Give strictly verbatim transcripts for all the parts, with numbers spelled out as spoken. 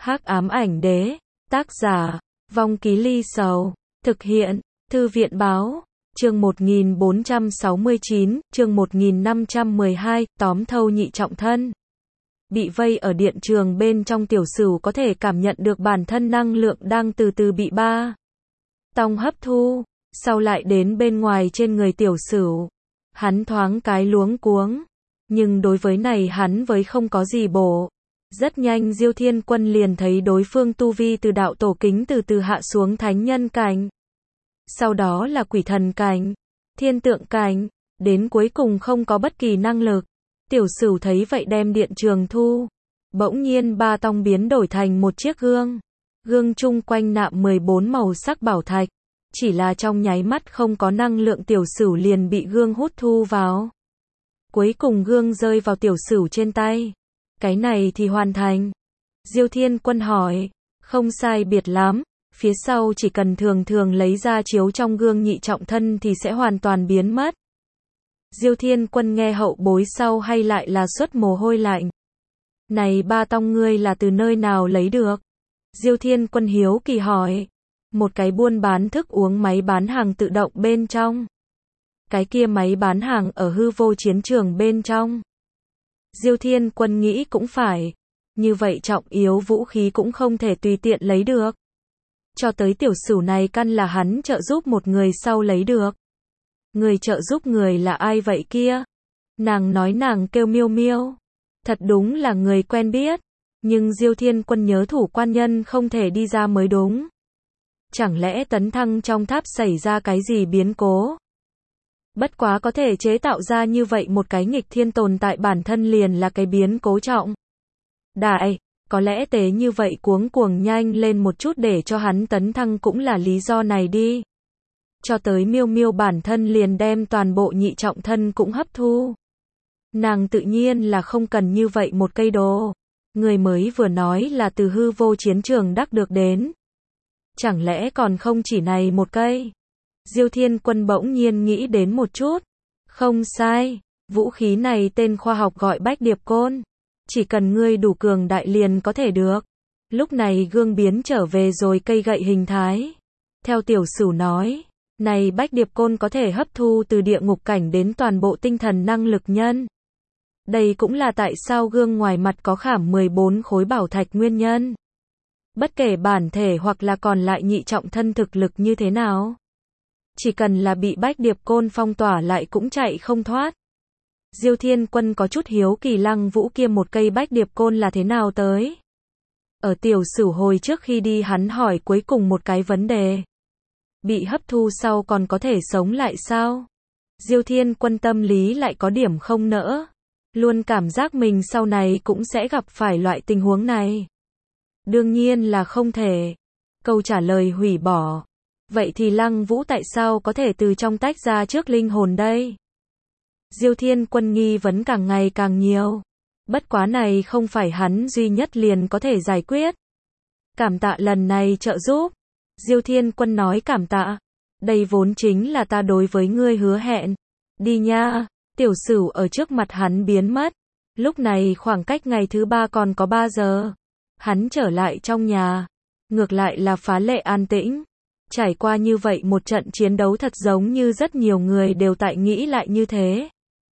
Hắc ám ảnh đế, tác giả, Vong Ký Ly Sầu, thực hiện, Thư viện báo, chương một nghìn bốn trăm sáu mươi chín, chương một nghìn năm trăm mười hai, tóm thâu nhị trọng thân. Bị vây ở điện trường bên trong, Tiểu Sửu có thể cảm nhận được bản thân năng lượng đang từ từ bị ba tông hấp thu, sau lại đến bên ngoài trên người Tiểu Sửu. Hắn thoáng cái luống cuống, nhưng đối với này hắn với không có gì bổ. Rất nhanh Diêu Thiên Quân liền thấy đối phương tu vi từ đạo tổ kính từ từ hạ xuống thánh nhân cảnh. Sau đó là quỷ thần cảnh, thiên tượng cảnh, đến cuối cùng không có bất kỳ năng lực. Tiểu Sửu thấy vậy đem điện trường thu. Bỗng nhiên ba tông biến đổi thành một chiếc gương. Gương chung quanh nạm mười bốn màu sắc bảo thạch. Chỉ là trong nháy mắt không có năng lượng, Tiểu Sửu liền bị gương hút thu vào. Cuối cùng gương rơi vào Tiểu Sửu trên tay. Cái này thì hoàn thành. Diêu Thiên Quân hỏi. Không sai biệt lắm. Phía sau chỉ cần thường thường lấy ra chiếu trong gương nhị trọng thân thì sẽ hoàn toàn biến mất. Diêu Thiên Quân nghe hậu bối sau hay lại là xuất mồ hôi lạnh. Này ba tông ngươi là từ nơi nào lấy được? Diêu Thiên Quân hiếu kỳ hỏi. Một cái buôn bán thức uống máy bán hàng tự động bên trong. Cái kia máy bán hàng ở hư vô chiến trường bên trong. Diêu Thiên Quân nghĩ cũng phải. Như vậy trọng yếu vũ khí cũng không thể tùy tiện lấy được. Cho tới Tiểu Sửu này căn là hắn trợ giúp một người sau lấy được. Người trợ giúp người là ai vậy kia? Nàng nói nàng kêu Miêu Miêu. Thật đúng là người quen biết. Nhưng Diêu Thiên Quân nhớ thủ quan nhân không thể đi ra mới đúng. Chẳng lẽ tấn thăng trong tháp xảy ra cái gì biến cố? Bất quá có thể chế tạo ra như vậy một cái nghịch thiên tồn tại bản thân liền là cái biến cố trọng đại. Có lẽ tế như vậy cuống cuồng nhanh lên một chút để cho hắn tấn thăng cũng là lý do này đi. Cho tới Miêu Miêu bản thân liền đem toàn bộ nhị trọng thân cũng hấp thu. Nàng tự nhiên là không cần như vậy một cây đồ. Người mới vừa nói là từ hư vô chiến trường đắc được đến. Chẳng lẽ còn không chỉ này một cây? Diêu Thiên Quân bỗng nhiên nghĩ đến một chút. Không sai, vũ khí này tên khoa học gọi Bách Điệp Côn. Chỉ cần ngươi đủ cường đại liền có thể được. Lúc này gương biến trở về rồi cây gậy hình thái. Theo Tiểu Sửu nói, này Bách Điệp Côn có thể hấp thu từ địa ngục cảnh đến toàn bộ tinh thần năng lực nhân. Đây cũng là tại sao gương ngoài mặt có khảm mười bốn khối bảo thạch nguyên nhân. Bất kể bản thể hoặc là còn lại nhị trọng thân thực lực như thế nào. Chỉ cần là bị Bách Điệp Côn phong tỏa lại cũng chạy không thoát. Diêu Thiên Quân có chút hiếu kỳ Lăng Vũ kia một cây Bách Điệp Côn là thế nào tới. Ở Tiểu Sửu hồi trước khi đi hắn hỏi cuối cùng một cái vấn đề. Bị hấp thu sau còn có thể sống lại sao? Diêu Thiên Quân tâm lý lại có điểm không nỡ. Luôn cảm giác mình sau này cũng sẽ gặp phải loại tình huống này. Đương nhiên là không thể. Câu trả lời hủy bỏ. Vậy thì Lăng Vũ tại sao có thể từ trong tách ra trước linh hồn đây? Diêu Thiên Quân nghi vấn càng ngày càng nhiều. Bất quá này không phải hắn duy nhất liền có thể giải quyết. Cảm tạ lần này trợ giúp. Diêu Thiên Quân nói cảm tạ. Đây vốn chính là ta đối với ngươi hứa hẹn. Đi nha. Tiểu Sửu ở trước mặt hắn biến mất. Lúc này khoảng cách ngày thứ ba còn có ba giờ. Hắn trở lại trong nhà. Ngược lại là phá lệ an tĩnh. Trải qua như vậy một trận chiến đấu thật giống như rất nhiều người đều tại nghĩ lại như thế.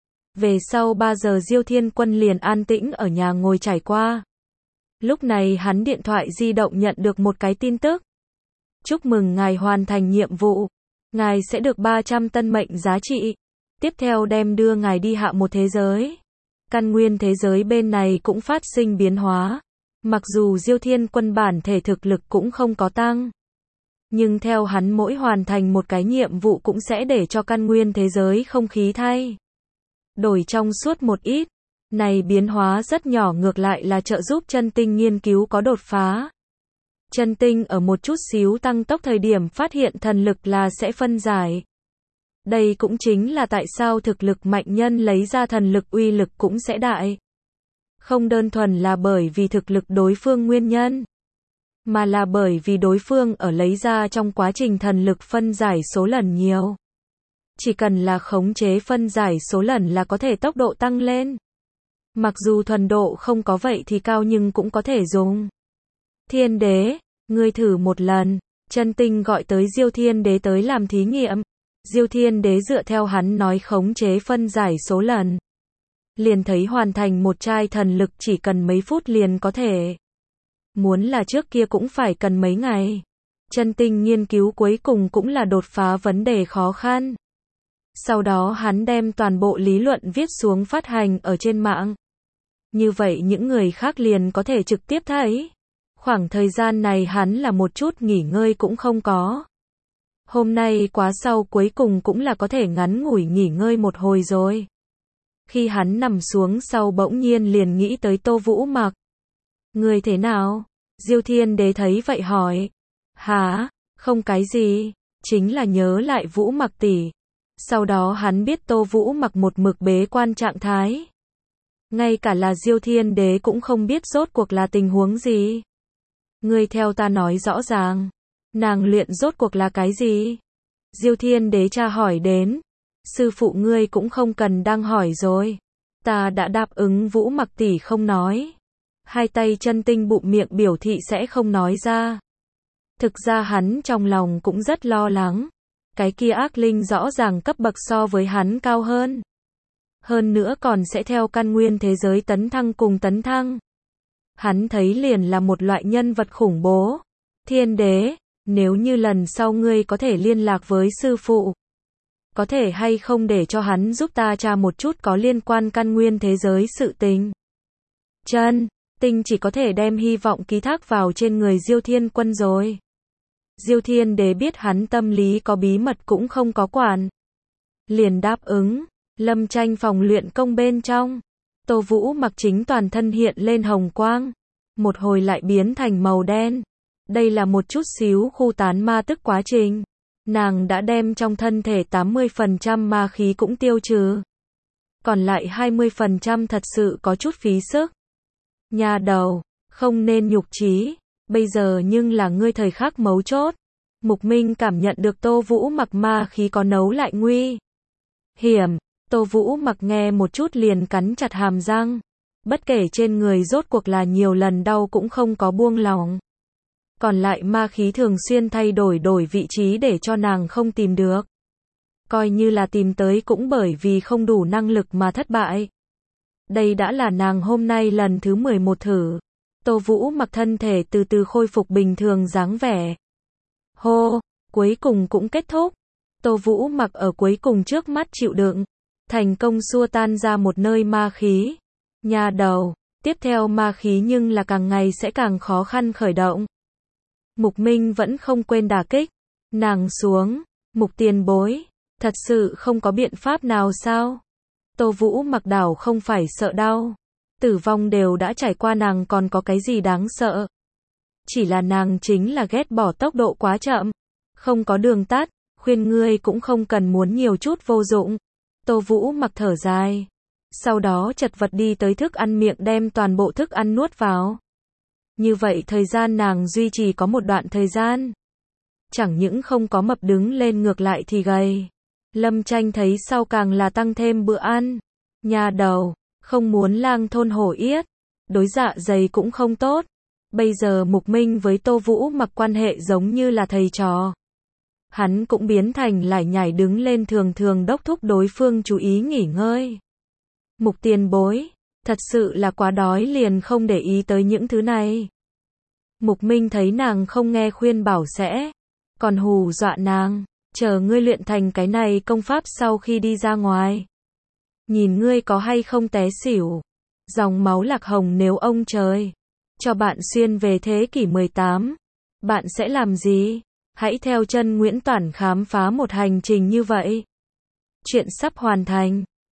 Về sau ba giờ Diêu Thiên Quân liền an tĩnh ở nhà ngồi trải qua. Lúc này hắn điện thoại di động nhận được một cái tin tức. Chúc mừng ngài hoàn thành nhiệm vụ. Ngài sẽ được ba trăm tân mệnh giá trị. Tiếp theo đem đưa ngài đi hạ một thế giới. Căn nguyên thế giới bên này cũng phát sinh biến hóa. Mặc dù Diêu Thiên Quân bản thể thực lực cũng không có tăng. Nhưng theo hắn mỗi hoàn thành một cái nhiệm vụ cũng sẽ để cho căn nguyên thế giới không khí thay đổi trong suốt một ít. Này biến hóa rất nhỏ ngược lại là trợ giúp chân tinh nghiên cứu có đột phá. Chân tinh ở một chút xíu tăng tốc thời điểm phát hiện thần lực là sẽ phân giải. Đây cũng chính là tại sao thực lực mạnh nhân lấy ra thần lực uy lực cũng sẽ đại. Không đơn thuần là bởi vì thực lực đối phương nguyên nhân. Mà là bởi vì đối phương ở lấy ra trong quá trình thần lực phân giải số lần nhiều. Chỉ cần là khống chế phân giải số lần là có thể tốc độ tăng lên. Mặc dù thuần độ không có vậy thì cao nhưng cũng có thể dùng. Thiên đế, ngươi thử một lần. Chân tinh gọi tới Diêu Thiên đế tới làm thí nghiệm. Diêu Thiên đế dựa theo hắn nói khống chế phân giải số lần. Liền thấy hoàn thành một chai thần lực chỉ cần mấy phút liền có thể. Muốn là trước kia cũng phải cần mấy ngày. Chân tinh nghiên cứu cuối cùng cũng là đột phá vấn đề khó khăn. Sau đó hắn đem toàn bộ lý luận viết xuống phát hành ở trên mạng. Như vậy những người khác liền có thể trực tiếp thấy. Khoảng thời gian này hắn là một chút nghỉ ngơi cũng không có. Hôm nay quá sau cuối cùng cũng là có thể ngắn ngủi nghỉ ngơi một hồi rồi. Khi hắn nằm xuống sau bỗng nhiên liền nghĩ tới Tô Vũ Mặc. Người thế nào? Diêu Thiên đế thấy vậy hỏi. Hả? Không cái gì. Chính là nhớ lại Vũ Mặc tỷ. Sau đó hắn biết Tô Vũ Mặc một mực bế quan trạng thái. Ngay cả là Diêu Thiên đế cũng không biết rốt cuộc là tình huống gì. Ngươi theo ta nói rõ ràng. Nàng luyện rốt cuộc là cái gì? Diêu Thiên đế tra hỏi đến. Sư phụ ngươi cũng không cần đang hỏi rồi. Ta đã đáp ứng Vũ Mặc tỷ không nói. Hai tay chân tinh bụng miệng biểu thị sẽ không nói ra. Thực ra hắn trong lòng cũng rất lo lắng. Cái kia ác linh rõ ràng cấp bậc so với hắn cao hơn. Hơn nữa còn sẽ theo căn nguyên thế giới tấn thăng cùng tấn thăng. Hắn thấy liền là một loại nhân vật khủng bố. Thiên đế, nếu như lần sau ngươi có thể liên lạc với sư phụ. Có thể hay không để cho hắn giúp ta tra một chút có liên quan căn nguyên thế giới sự tình. Chân tinh chỉ có thể đem hy vọng ký thác vào trên người Diêu Thiên Quân rồi. Diêu Thiên đế biết hắn tâm lý có bí mật cũng không có quản. Liền đáp ứng. Lâm tranh phòng luyện công bên trong. Tô Vũ Mặc chính toàn thân hiện lên hồng quang. Một hồi lại biến thành màu đen. Đây là một chút xíu khu tán ma tức quá trình. Nàng đã đem trong thân thể tám mươi phần trăm ma khí cũng tiêu trừ. Còn lại hai mươi phần trăm thật sự có chút phí sức. Nhà đầu, không nên nhục trí. Bây giờ nhưng là ngươi thời khắc mấu chốt. Mục Minh cảm nhận được Tô Vũ Mặc ma khí có nấu lại nguy hiểm. Tô Vũ Mặc nghe một chút liền cắn chặt hàm răng. Bất kể trên người rốt cuộc là nhiều lần đau cũng không có buông lỏng. Còn lại ma khí thường xuyên thay đổi đổi vị trí để cho nàng không tìm được. Coi như là tìm tới cũng bởi vì không đủ năng lực mà thất bại. Đây đã là nàng hôm nay lần thứ mười một thử. Tô Vũ Mặc thân thể từ từ khôi phục bình thường dáng vẻ. Hô, cuối cùng cũng kết thúc. Tô Vũ Mặc ở cuối cùng trước mắt chịu đựng. Thành công xua tan ra một nơi ma khí. Nhà đầu, tiếp theo ma khí nhưng là càng ngày sẽ càng khó khăn khởi động. Mục Minh vẫn không quên đả kích. Nàng xuống, Mục tiền bối, thật sự không có biện pháp nào sao? Tô Vũ Mặc đảo không phải sợ đau. Tử vong đều đã trải qua nàng còn có cái gì đáng sợ. Chỉ là nàng chính là ghét bỏ tốc độ quá chậm. Không có đường tắt, khuyên ngươi cũng không cần muốn nhiều chút vô dụng. Tô Vũ Mặc thở dài. Sau đó chật vật đi tới thức ăn miệng đem toàn bộ thức ăn nuốt vào. Như vậy thời gian nàng duy trì có một đoạn thời gian. Chẳng những không có mập đứng lên ngược lại thì gầy. Lâm tranh thấy sau càng là tăng thêm bữa ăn. Nhà đầu, không muốn lang thôn hổ yết. Đối dạ dày cũng không tốt. Bây giờ Mục Minh với Tô Vũ Mặc quan hệ giống như là thầy trò. Hắn cũng biến thành lải nhải đứng lên thường thường đốc thúc đối phương chú ý nghỉ ngơi. Mục tiền bối, thật sự là quá đói liền không để ý tới những thứ này. Mục Minh thấy nàng không nghe khuyên bảo sẽ, còn hù dọa nàng, chờ ngươi luyện thành cái này công pháp sau khi đi ra ngoài. Nhìn ngươi có hay không té xỉu. Dòng máu lạc hồng nếu ông trời cho bạn xuyên về thế kỷ mười tám, bạn sẽ làm gì? Hãy theo chân Nguyễn Toản khám phá một hành trình như vậy. Chuyện sắp hoàn thành.